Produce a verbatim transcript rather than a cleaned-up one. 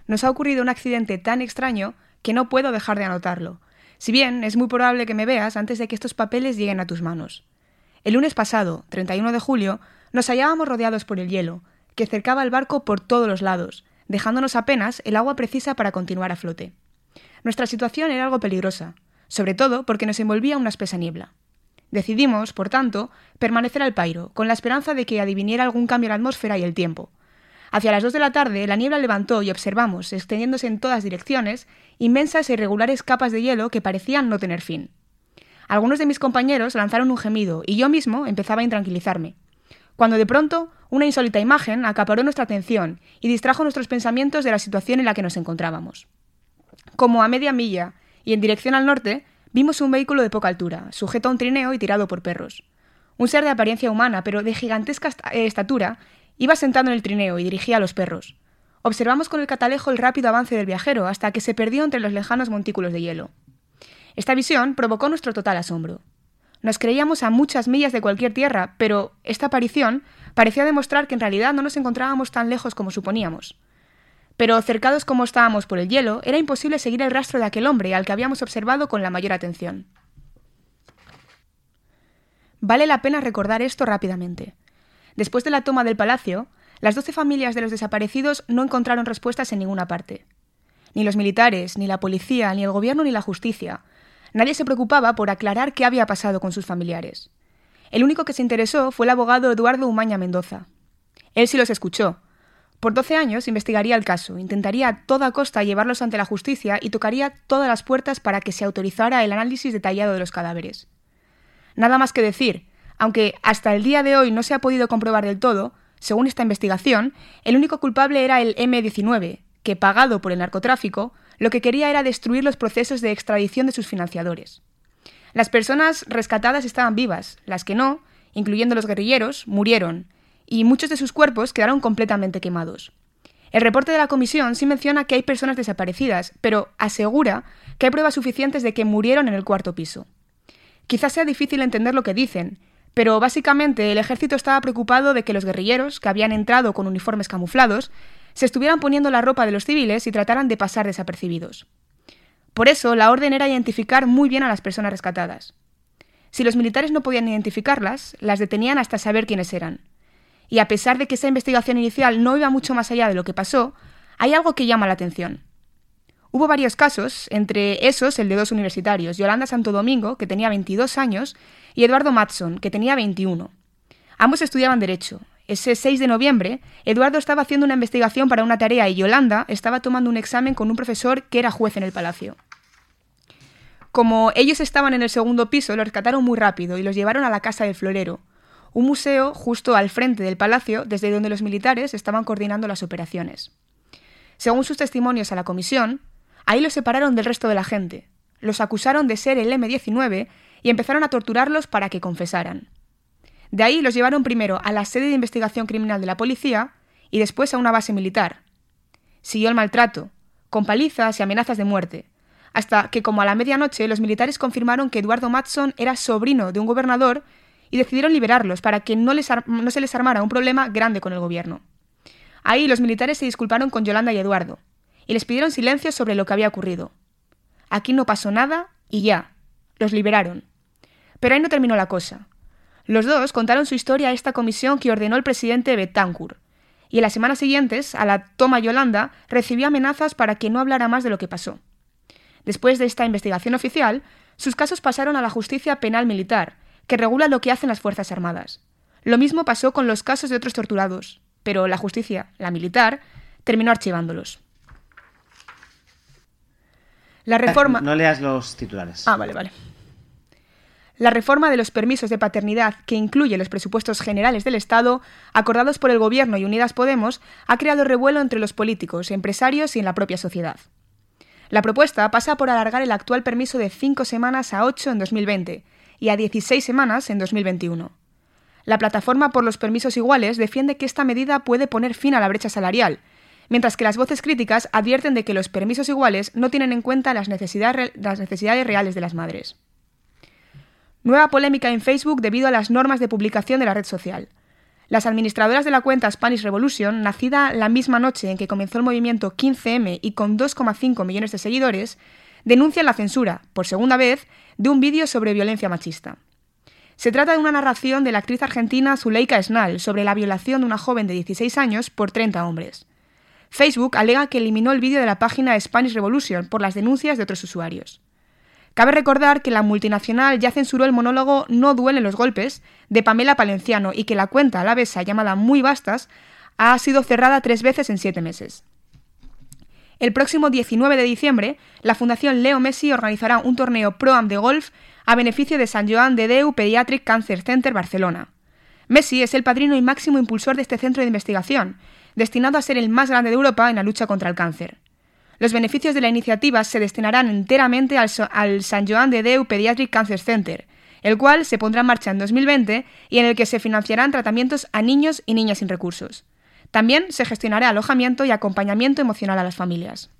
nos ha ocurrido un accidente tan extraño que no puedo dejar de anotarlo, si bien es muy probable que me veas antes de que estos papeles lleguen a tus manos. El lunes pasado, treinta y uno de julio, nos hallábamos rodeados por el hielo, que cercaba el barco por todos los lados, dejándonos apenas el agua precisa para continuar a flote. Nuestra situación era algo peligrosa, sobre todo porque nos envolvía una espesa niebla. Decidimos, por tanto, permanecer al pairo, con la esperanza de que adiviniera algún cambio en la atmósfera y el tiempo. Hacia las dos de la tarde, la niebla levantó y observamos, extendiéndose en todas direcciones, inmensas e irregulares capas de hielo que parecían no tener fin. Algunos de mis compañeros lanzaron un gemido y yo mismo empezaba a intranquilizarme, cuando de pronto una insólita imagen acaparó nuestra atención y distrajo nuestros pensamientos de la situación en la que nos encontrábamos. Como a media milla y en dirección al norte, vimos un vehículo de poca altura, sujeto a un trineo y tirado por perros. Un ser de apariencia humana, pero de gigantesca estatura, iba sentado en el trineo y dirigía a los perros. Observamos con el catalejo el rápido avance del viajero hasta que se perdió entre los lejanos montículos de hielo. Esta visión provocó nuestro total asombro. Nos creíamos a muchas millas de cualquier tierra, pero esta aparición parecía demostrar que en realidad no nos encontrábamos tan lejos como suponíamos. Pero cercados como estábamos por el hielo, era imposible seguir el rastro de aquel hombre al que habíamos observado con la mayor atención. Vale la pena recordar esto rápidamente. Después de la toma del palacio, las doce familias de los desaparecidos no encontraron respuestas en ninguna parte. Ni los militares, ni la policía, ni el gobierno, ni la justicia. Nadie se preocupaba por aclarar qué había pasado con sus familiares. El único que se interesó fue el abogado Eduardo Umaña Mendoza. Él sí los escuchó. Por doce años investigaría el caso, intentaría a toda costa llevarlos ante la justicia y tocaría todas las puertas para que se autorizara el análisis detallado de los cadáveres. Nada más que decir, aunque hasta el día de hoy no se ha podido comprobar del todo, según esta investigación, el único culpable era el eme diecinueve, que, pagado por el narcotráfico, lo que quería era destruir los procesos de extradición de sus financiadores. Las personas rescatadas estaban vivas, las que no, incluyendo los guerrilleros, murieron, y muchos de sus cuerpos quedaron completamente quemados. El reporte de la comisión sí menciona que hay personas desaparecidas, pero asegura que hay pruebas suficientes de que murieron en el cuarto piso. Quizás sea difícil entender lo que dicen, pero básicamente el ejército estaba preocupado de que los guerrilleros, que habían entrado con uniformes camuflados, se estuvieran poniendo la ropa de los civiles y trataran de pasar desapercibidos. Por eso, la orden era identificar muy bien a las personas rescatadas. Si los militares no podían identificarlas, las detenían hasta saber quiénes eran. Y a pesar de que esa investigación inicial no iba mucho más allá de lo que pasó, hay algo que llama la atención. Hubo varios casos, entre esos el de dos universitarios, Yolanda Santo Domingo, que tenía veintidós años, y Eduardo Matson, que tenía veintiuno. Ambos estudiaban Derecho. Ese seis de noviembre, Eduardo estaba haciendo una investigación para una tarea y Yolanda estaba tomando un examen con un profesor que era juez en el palacio. Como ellos estaban en el segundo piso, los rescataron muy rápido y los llevaron a la Casa del Florero, un museo justo al frente del palacio desde donde los militares estaban coordinando las operaciones. Según sus testimonios a la comisión, ahí los separaron del resto de la gente, los acusaron de ser el eme diecinueve y empezaron a torturarlos para que confesaran. De ahí los llevaron primero a la sede de investigación criminal de la policía y después a una base militar. Siguió el maltrato, con palizas y amenazas de muerte, hasta que como a la medianoche los militares confirmaron que Eduardo Matson era sobrino de un gobernador y decidieron liberarlos para que no, les ar- no se les armara un problema grande con el gobierno. Ahí los militares se disculparon con Yolanda y Eduardo y les pidieron silencio sobre lo que había ocurrido. Aquí no pasó nada y ya, los liberaron. Pero ahí no terminó la cosa. Los dos contaron su historia a esta comisión que ordenó el presidente Betancourt, y en las semanas siguientes, a la toma Yolanda, recibió amenazas para que no hablara más de lo que pasó. Después de esta investigación oficial, sus casos pasaron a la justicia penal militar, que regula lo que hacen las Fuerzas Armadas. Lo mismo pasó con los casos de otros torturados, pero la justicia, la militar, terminó archivándolos. La reforma... No leas los titulares. Ah, vale, vale. La reforma de los permisos de paternidad, que incluye los presupuestos generales del Estado, acordados por el Gobierno y Unidas Podemos, ha creado revuelo entre los políticos, empresarios y en la propia sociedad. La propuesta pasa por alargar el actual permiso de cinco semanas a ocho en dos mil veinte y a dieciséis semanas en dos mil veintiuno. La Plataforma por los Permisos Iguales defiende que esta medida puede poner fin a la brecha salarial, mientras que las voces críticas advierten de que los permisos iguales no tienen en cuenta las necesidades, las necesidades reales de las madres. Nueva polémica en Facebook debido a las normas de publicación de la red social. Las administradoras de la cuenta Spanish Revolution, nacida la misma noche en que comenzó el movimiento quince eme y con dos coma cinco millones de seguidores, denuncian la censura, por segunda vez, de un vídeo sobre violencia machista. Se trata de una narración de la actriz argentina Zuleika Esnal sobre la violación de una joven de dieciséis años por treinta hombres. Facebook alega que eliminó el vídeo de la página Spanish Revolution por las denuncias de otros usuarios. Cabe recordar que la multinacional ya censuró el monólogo No duelen los golpes de Pamela Palenciano y que la cuenta alavesa llamada Muy Bastas ha sido cerrada tres veces en siete meses. El próximo diecinueve de diciembre, la Fundación Leo Messi organizará un torneo Pro-Am de golf a beneficio de Sant Joan de Déu Pediatric Cancer Center Barcelona. Messi es el padrino y máximo impulsor de este centro de investigación, destinado a ser el más grande de Europa en la lucha contra el cáncer. Los beneficios de la iniciativa se destinarán enteramente al, al Sant Joan de Déu Pediatric Cancer Center, el cual se pondrá en marcha en dos mil veinte y en el que se financiarán tratamientos a niños y niñas sin recursos. También se gestionará alojamiento y acompañamiento emocional a las familias.